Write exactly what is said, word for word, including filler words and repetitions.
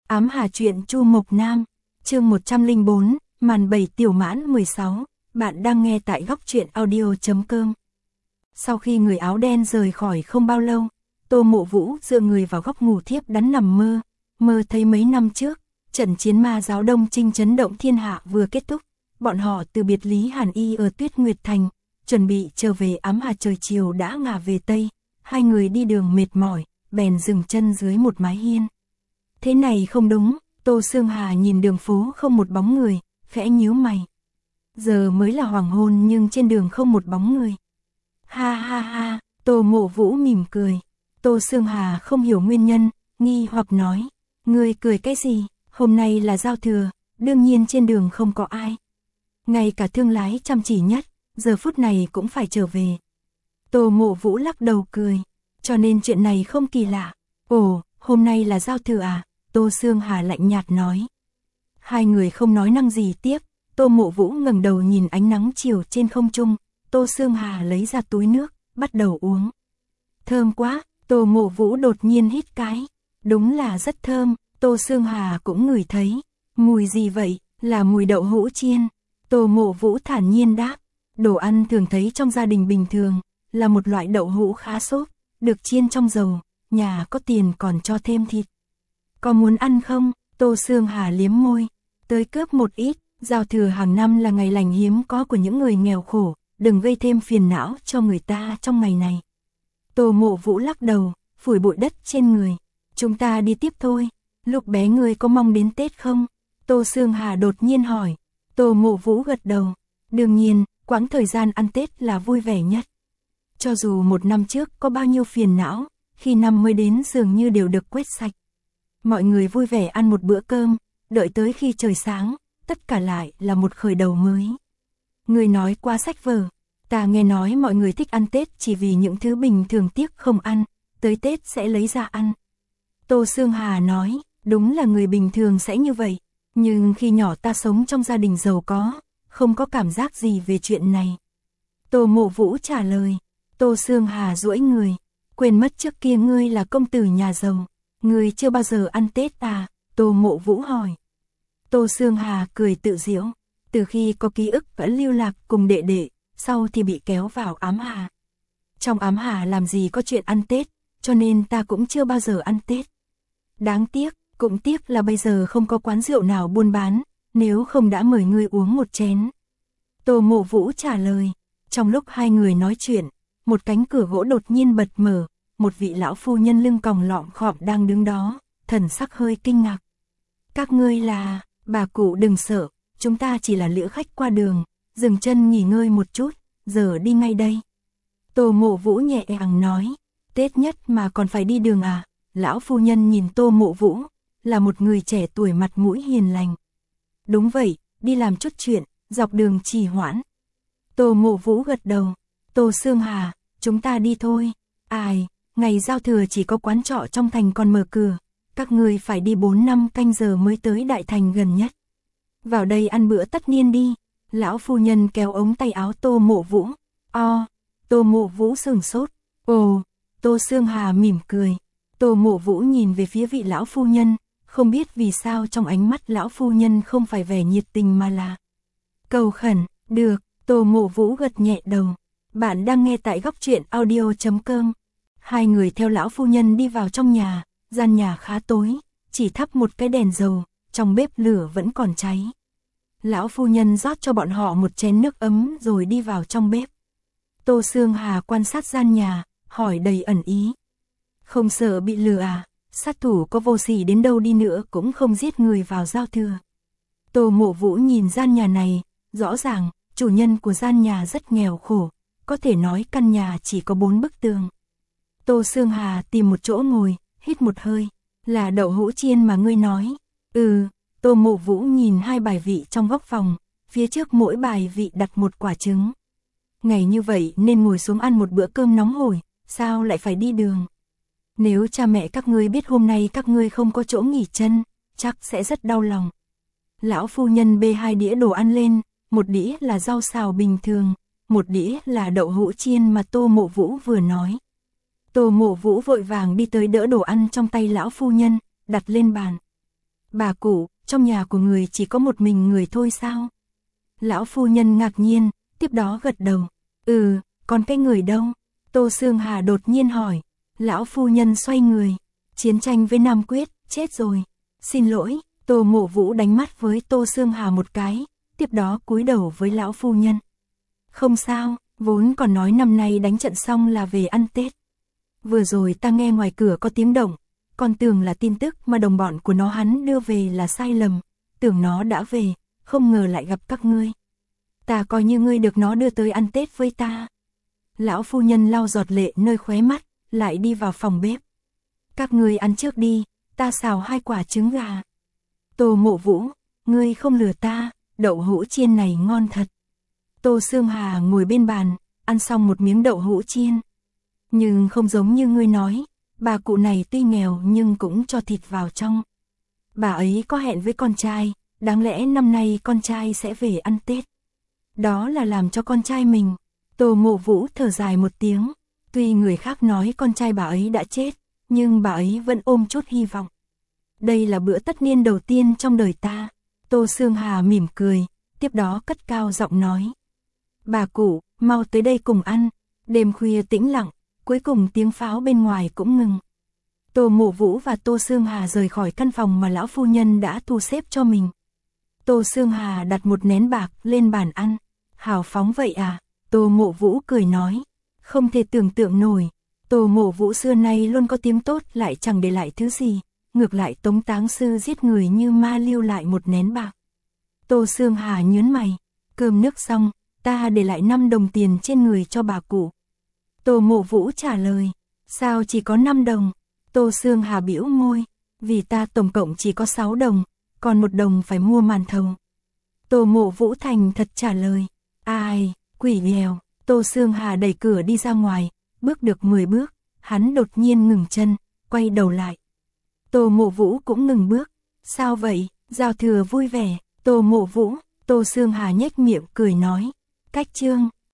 Ám Hà truyện Chu Mộc Nam, chương một trăm lẻ bốn, màn bảy tiểu mãn mười sáu, bạn đang nghe tại góc truyện audio chấm com. Sau khi người áo đen rời khỏi không bao lâu, Tô Mộ Vũ dựa người vào góc ngủ thiếp đắn nằm mơ, mơ thấy mấy năm trước, trận chiến ma giáo Đông Trinh chấn động thiên hạ vừa kết thúc, bọn họ từ biệt Lý Hàn Y ở Tuyết Nguyệt Thành, chuẩn bị trở về Ám Hà. Trời chiều đã ngả về Tây, hai người đi đường mệt mỏi, bèn dừng chân dưới một mái hiên. Thế này không đúng, Tô Sương Hà nhìn đường phố không một bóng người, khẽ nhíu mày. Giờ mới là hoàng hôn nhưng trên đường không một bóng người. Ha ha ha, Tô Mộ Vũ mỉm cười. Tô Sương Hà không hiểu nguyên nhân, nghi hoặc nói, ngươi cười cái gì, hôm nay là giao thừa, đương nhiên trên đường không có ai. Ngay cả thương lái chăm chỉ nhất, giờ phút này cũng phải trở về. Tô Mộ Vũ lắc đầu cười, cho nên chuyện này không kỳ lạ. Ồ, hôm nay là giao thừa à? Tô Sương Hà lạnh nhạt nói. Hai người không nói năng gì tiếp, Tô Mộ Vũ ngẩng đầu nhìn ánh nắng chiều trên không trung, Tô Sương Hà lấy ra túi nước, bắt đầu uống. Thơm quá, Tô Mộ Vũ đột nhiên hít cái. Đúng là rất thơm, Tô Sương Hà cũng ngửi thấy. Mùi gì vậy? Là mùi đậu hũ chiên. Tô Mộ Vũ thản nhiên đáp. Đồ ăn thường thấy trong gia đình bình thường, là một loại đậu hũ khá xốp, được chiên trong dầu, nhà có tiền còn cho thêm thịt. Có muốn ăn không? Tô Sương Hà liếm môi. Tới cướp một ít, giao thừa hàng năm là ngày lành hiếm có của những người nghèo khổ, đừng gây thêm phiền não cho người ta trong ngày này. Tô Mộ Vũ lắc đầu, phủi bụi đất trên người. Chúng ta đi tiếp thôi. Lúc bé ngươi có mong đến Tết không? Tô Sương Hà đột nhiên hỏi. Tô Mộ Vũ gật đầu. Đương nhiên, quãng thời gian ăn Tết là vui vẻ nhất. Cho dù một năm trước có bao nhiêu phiền não, khi năm mới đến dường như đều được quét sạch. Mọi người vui vẻ ăn một bữa cơm, đợi tới khi trời sáng, tất cả lại là một khởi đầu mới. Người nói qua sách vở, ta nghe nói mọi người thích ăn Tết chỉ vì những thứ bình thường tiếc không ăn, tới Tết sẽ lấy ra ăn. Tô Sương Hà nói, đúng là người bình thường sẽ như vậy, nhưng khi nhỏ ta sống trong gia đình giàu có, không có cảm giác gì về chuyện này. Tô Mộ Vũ trả lời. Tô Sương Hà duỗi người, quên mất trước kia ngươi là công tử nhà giàu, ngươi chưa bao giờ ăn Tết à? Tô Mộ Vũ hỏi. Tô Sương Hà cười tự giễu, từ khi có ký ức vẫn lưu lạc cùng đệ đệ, sau thì bị kéo vào Ám Hà. Trong Ám Hà làm gì có chuyện ăn Tết, cho nên ta cũng chưa bao giờ ăn Tết. Đáng tiếc, cũng tiếc là bây giờ không có quán rượu nào buôn bán, nếu không đã mời ngươi uống một chén. Tô Mộ Vũ trả lời. Trong lúc hai người nói chuyện, một cánh cửa gỗ đột nhiên bật mở, một vị lão phu nhân lưng còng lọm khọm đang đứng đó, thần sắc hơi kinh ngạc. Các ngươi là, bà cụ đừng sợ, chúng ta chỉ là lữ khách qua đường, dừng chân nghỉ ngơi một chút, giờ đi ngay đây. Tô Mộ Vũ nhẹ nhàng nói, Tết nhất mà còn phải đi đường à? Lão phu nhân nhìn Tô Mộ Vũ, là một người trẻ tuổi mặt mũi hiền lành. Đúng vậy, đi làm chút chuyện, dọc đường trì hoãn. Tô Mộ Vũ gật đầu. Tô Sương Hà, chúng ta đi thôi. Ai, ngày giao thừa chỉ có quán trọ trong thành còn mở cửa, các ngươi phải đi bốn năm canh giờ mới tới đại thành gần nhất. Vào đây ăn bữa tất niên đi. Lão phu nhân kéo ống tay áo Tô Mộ Vũ. O, Tô Mộ Vũ sửng sốt. Ồ, Tô Sương Hà mỉm cười. Tô Mộ Vũ nhìn về phía vị lão phu nhân, không biết vì sao trong ánh mắt lão phu nhân không phải vẻ nhiệt tình mà là cầu khẩn. Được. Tô Mộ Vũ gật nhẹ đầu. Bạn đang nghe tại góc truyện audio chấm com. Hai người theo lão phu nhân đi vào trong nhà, gian nhà khá tối, chỉ thắp một cái đèn dầu, trong bếp lửa vẫn còn cháy. Lão phu nhân rót cho bọn họ một chén nước ấm rồi đi vào trong bếp. Tô Sương Hà quan sát gian nhà, hỏi đầy ẩn ý. Không sợ bị lừa à? Sát thủ có vô sỉ đến đâu đi nữa cũng không giết người vào giao thừa. Tô Mộ Vũ nhìn gian nhà này, rõ ràng chủ nhân của gian nhà rất nghèo khổ, có thể nói căn nhà chỉ có bốn bức tường. Tô Sương Hà tìm một chỗ ngồi, hít một hơi, là đậu hũ chiên mà ngươi nói. Ừ, Tô Mộ Vũ nhìn hai bài vị trong góc phòng, phía trước mỗi bài vị đặt một quả trứng. Ngày như vậy nên ngồi xuống ăn một bữa cơm nóng hổi, sao lại phải đi đường? Nếu cha mẹ các ngươi biết hôm nay các ngươi không có chỗ nghỉ chân, chắc sẽ rất đau lòng. Lão phu nhân bê hai đĩa đồ ăn lên. Một đĩa là rau xào bình thường, một đĩa là đậu hũ chiên mà Tô Mộ Vũ vừa nói. Tô Mộ Vũ vội vàng đi tới đỡ đồ ăn trong tay lão phu nhân, đặt lên bàn. Bà cụ, trong nhà của người chỉ có một mình người thôi sao? Lão phu nhân ngạc nhiên, tiếp đó gật đầu. Ừ, còn cái người đâu? Tô Sương Hà đột nhiên hỏi. Lão phu nhân xoay người. Chiến tranh với Nam Quyết, chết rồi. Xin lỗi, Tô Mộ Vũ đánh mắt với Tô Sương Hà một cái, tiếp đó cúi đầu với lão phu nhân. Không sao, vốn còn nói năm nay đánh trận xong là về ăn Tết. Vừa rồi ta nghe ngoài cửa có tiếng động, còn tưởng là tin tức mà đồng bọn của nó hắn đưa về là sai lầm, tưởng nó đã về, không ngờ lại gặp các ngươi. Ta coi như ngươi được nó đưa tới ăn Tết với ta. Lão phu nhân lau giọt lệ nơi khóe mắt, lại đi vào phòng bếp. Các ngươi ăn trước đi, ta xào hai quả trứng gà. Tô Mộ Vũ, ngươi không lừa ta, đậu hũ chiên này ngon thật. Tô Sương Hà ngồi bên bàn, ăn xong một miếng đậu hũ chiên. Nhưng không giống như ngươi nói, bà cụ này tuy nghèo nhưng cũng cho thịt vào trong. Bà ấy có hẹn với con trai, đáng lẽ năm nay con trai sẽ về ăn Tết. Đó là làm cho con trai mình. Tô Mộ Vũ thở dài một tiếng, tuy người khác nói con trai bà ấy đã chết, nhưng bà ấy vẫn ôm chút hy vọng. Đây là bữa tất niên đầu tiên trong đời ta. Tô Sương Hà mỉm cười, tiếp đó cất cao giọng nói. Bà cụ, mau tới đây cùng ăn. Đêm khuya tĩnh lặng, cuối cùng tiếng pháo bên ngoài cũng ngừng. Tô Mộ Vũ và Tô Sương Hà rời khỏi căn phòng mà lão phu nhân đã thu xếp cho mình. Tô Sương Hà đặt một nén bạc lên bàn ăn. Hào phóng vậy à? Tô Mộ Vũ cười nói. Không thể tưởng tượng nổi. Tô Mộ Vũ xưa nay luôn có tiếng tốt lại chẳng để lại thứ gì. Ngược lại Tống Táng Sư giết người như ma lưu lại một nén bạc. Tô Sương Hà nhớn mày. Cơm nước xong, ta để lại năm đồng tiền trên người cho bà cụ. Tô Mộ Vũ trả lời. Sao chỉ có năm đồng? Tô Sương Hà bĩu môi. Vì ta tổng cộng chỉ có sáu đồng, còn một đồng phải mua màn thầu. Tô Mộ Vũ thành thật trả lời. Ai, quỷ nghèo. Tô Sương Hà đẩy cửa đi ra ngoài, bước được mười bước, hắn đột nhiên ngừng chân, quay đầu lại. Tô Mộ Vũ cũng ngừng bước. Sao vậy? Giao thừa vui vẻ. Tô Mộ Vũ, Tô Sương Hà nhếch miệng cười nói. Cách chương.